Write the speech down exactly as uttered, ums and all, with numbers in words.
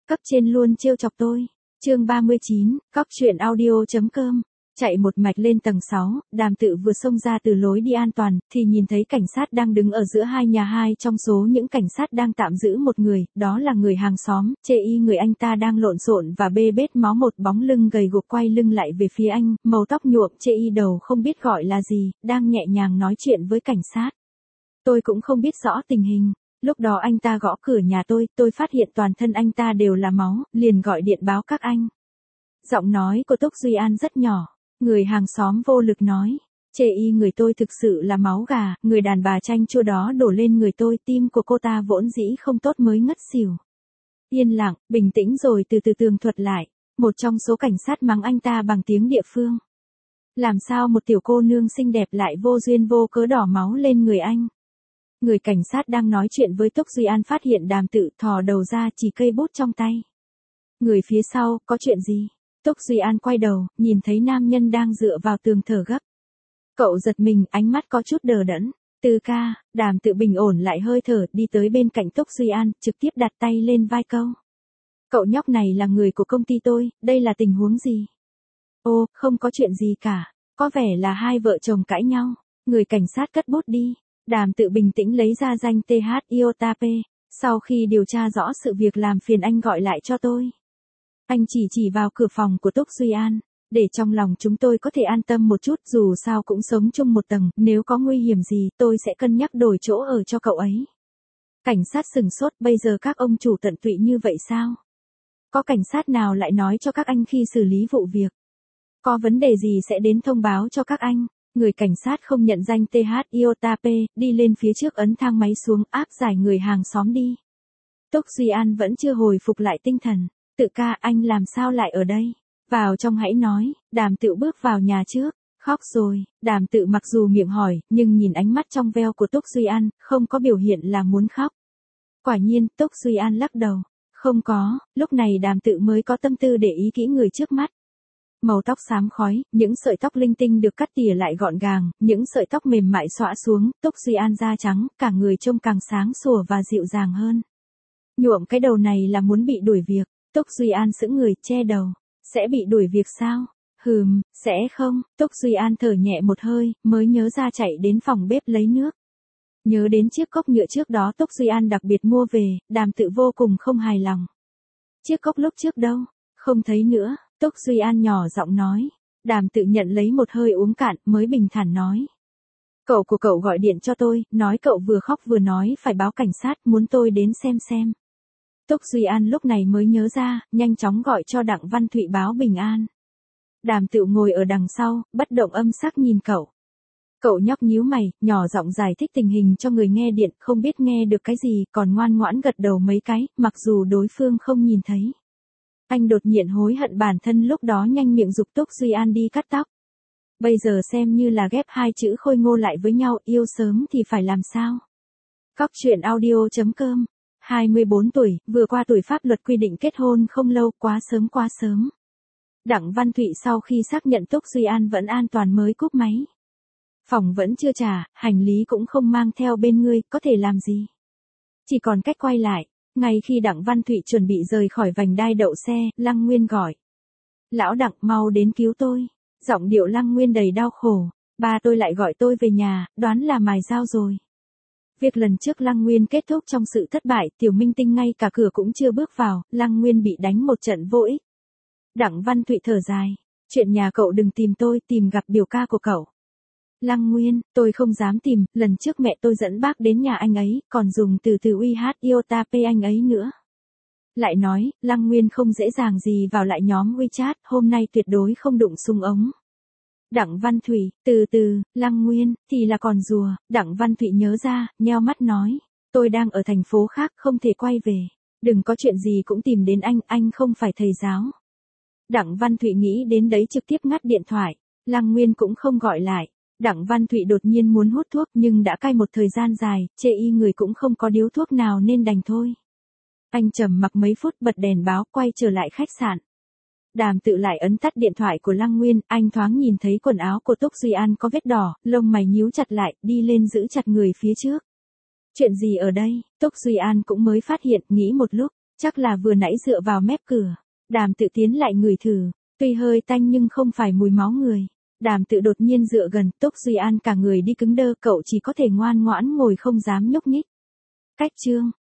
Cấp trên luôn trêu chọc tôi. Chương ba mươi chín, cóc truyện audio.com. Chạy một mạch lên tầng sáu, Đàm Tự vừa xông ra từ lối đi an toàn, thì nhìn thấy cảnh sát đang đứng ở giữa hai nhà. Hai trong số những cảnh sát đang tạm giữ một người, đó là người hàng xóm. Chê y người anh ta đang lộn xộn và bê bết máu, một bóng lưng gầy guộc quay lưng lại về phía anh, màu tóc nhuộm, chê y đầu không biết gọi là gì, đang nhẹ nhàng nói chuyện với cảnh sát. Tôi cũng không biết rõ tình hình. Lúc đó anh ta gõ cửa nhà tôi, tôi phát hiện toàn thân anh ta đều là máu, liền gọi điện báo các anh. Giọng nói của Túc Duy An rất nhỏ. Người hàng xóm vô lực nói, chê y người tôi thực sự là máu gà, người đàn bà chanh chua đó đổ lên người tôi, tim của cô ta vốn dĩ không tốt mới ngất xỉu. Yên lặng, bình tĩnh rồi từ từ tường thuật lại, một trong số cảnh sát mắng anh ta bằng tiếng địa phương. Làm sao một tiểu cô nương xinh đẹp lại vô duyên vô cớ đỏ máu lên người anh? Người cảnh sát đang nói chuyện với Túc Duy An phát hiện Đàm Tự thò đầu ra chỉ cây bút trong tay. Người phía sau, có chuyện gì? Túc Duy An quay đầu, nhìn thấy nam nhân đang dựa vào tường thở gấp. Cậu giật mình, ánh mắt có chút đờ đẫn. Từ ca, Đàm Tự bình ổn lại hơi thở, đi tới bên cạnh Túc Duy An, trực tiếp đặt tay lên vai câu. Cậu nhóc này là người của công ty tôi, đây là tình huống gì? Ô, không có chuyện gì cả, có vẻ là hai vợ chồng cãi nhau. Người cảnh sát cất bút đi. Đàm Tự bình tĩnh lấy ra danh tê hát iota pê. Sau khi điều tra rõ sự việc làm phiền anh gọi lại cho tôi. Anh chỉ chỉ vào cửa phòng của Túc Duy An, để trong lòng chúng tôi có thể an tâm một chút, dù sao cũng sống chung một tầng, nếu có nguy hiểm gì tôi sẽ cân nhắc đổi chỗ ở cho cậu ấy. Cảnh sát sừng sốt, bây giờ các ông chủ tận tụy như vậy sao? Có cảnh sát nào lại nói cho các anh khi xử lý vụ việc? Có vấn đề gì sẽ đến thông báo cho các anh? Người cảnh sát không nhận danh tê hát iota pê, đi lên phía trước ấn thang máy xuống, áp giải người hàng xóm đi. Túc Duy An vẫn chưa hồi phục lại tinh thần. Tự ca, anh làm sao lại ở đây? Vào trong hãy nói. Đàm Tự bước vào nhà trước. Khóc rồi. Đàm Tự mặc dù miệng hỏi, nhưng nhìn ánh mắt trong veo của Túc Duy An, không có biểu hiện là muốn khóc. Quả nhiên, Túc Duy An lắc đầu. Không có, lúc này Đàm Tự mới có tâm tư để ý kỹ người trước mắt. Màu tóc xám khói, những sợi tóc linh tinh được cắt tỉa lại gọn gàng, những sợi tóc mềm mại xõa xuống, Túc Duy An da trắng, cả người trông càng sáng sủa và dịu dàng hơn. Nhuộm cái đầu này là muốn bị đuổi việc. Túc Duy An sững người, che đầu. Sẽ bị đuổi việc sao? Hừm, sẽ không. Túc Duy An thở nhẹ một hơi, mới nhớ ra chạy đến phòng bếp lấy nước. Nhớ đến chiếc cốc nhựa trước đó Túc Duy An đặc biệt mua về, Đàm Tự vô cùng không hài lòng. Chiếc cốc lúc trước đâu? Không thấy nữa. Túc Duy An nhỏ giọng nói. Đàm Tự nhận lấy một hơi uống cạn, mới bình thản nói. Cậu của cậu gọi điện cho tôi, nói cậu vừa khóc vừa nói phải báo cảnh sát, muốn tôi đến xem xem. Túc Duy An lúc này mới nhớ ra, nhanh chóng gọi cho Đặng Văn Thụy báo bình an. Đàm Tự ngồi ở đằng sau, bất động âm sắc nhìn cậu. Cậu nhóc nhíu mày, nhỏ giọng giải thích tình hình cho người nghe điện, không biết nghe được cái gì, còn ngoan ngoãn gật đầu mấy cái, mặc dù đối phương không nhìn thấy. Anh đột nhiên hối hận bản thân lúc đó nhanh miệng giục Túc Duy An đi cắt tóc. Bây giờ xem như là ghép hai chữ khôi ngô lại với nhau, yêu sớm thì phải làm sao? Cóc truyện audio.com. hai mươi bốn tuổi, vừa qua tuổi pháp luật quy định kết hôn không lâu, quá sớm quá sớm. Đặng Văn Thụy sau khi xác nhận Túc Duy An vẫn an toàn mới cúp máy. Phòng vẫn chưa trả, hành lý cũng không mang theo bên ngươi, có thể làm gì? Chỉ còn cách quay lại. Ngay khi Đặng Văn Thụy chuẩn bị rời khỏi vành đai đậu xe, Lăng Nguyên gọi. Lão Đặng, mau đến cứu tôi. Giọng điệu Lăng Nguyên đầy đau khổ. Ba tôi lại gọi tôi về nhà, đoán là mài dao rồi. Việc lần trước Lăng Nguyên kết thúc trong sự thất bại, Tiểu Minh Tinh ngay cả cửa cũng chưa bước vào, Lăng Nguyên bị đánh một trận vô ích. Đặng Văn Thụy thở dài. Chuyện nhà cậu đừng tìm tôi, tìm gặp biểu ca của cậu. Lăng Nguyên, tôi không dám tìm, lần trước mẹ tôi dẫn bác đến nhà anh ấy, còn dùng từ từ uy hát iota pê anh ấy nữa. Lại nói, Lăng Nguyên không dễ dàng gì vào lại nhóm WeChat, hôm nay tuyệt đối không đụng súng ống. Đặng Văn Thụy, từ từ, Lăng Nguyên, thì là còn rùa. Đặng Văn Thụy nhớ ra, nheo mắt nói. Tôi đang ở thành phố khác, không thể quay về. Đừng có chuyện gì cũng tìm đến anh, anh không phải thầy giáo. Đặng Văn Thụy nghĩ đến đấy trực tiếp ngắt điện thoại. Lăng Nguyên cũng không gọi lại. Đặng Văn Thụy đột nhiên muốn hút thuốc nhưng đã cai một thời gian dài, chê y người cũng không có điếu thuốc nào nên đành thôi. Anh trầm mặc mấy phút bật đèn báo quay trở lại khách sạn. Đàm Tự lại ấn tắt điện thoại của Lăng Nguyên, anh thoáng nhìn thấy quần áo của Túc Duy An có vết đỏ, lông mày nhíu chặt lại, đi lên giữ chặt người phía trước. Chuyện gì ở đây? Túc Duy An cũng mới phát hiện, nghĩ một lúc. Chắc là vừa nãy dựa vào mép cửa. Đàm tự tiến lại ngửi thử. Tuy hơi tanh nhưng không phải mùi máu người. Đàm tự đột nhiên dựa gần, Túc Duy An cả người đi cứng đơ, cậu chỉ có thể ngoan ngoãn ngồi không dám nhúc nhích. Cách chương.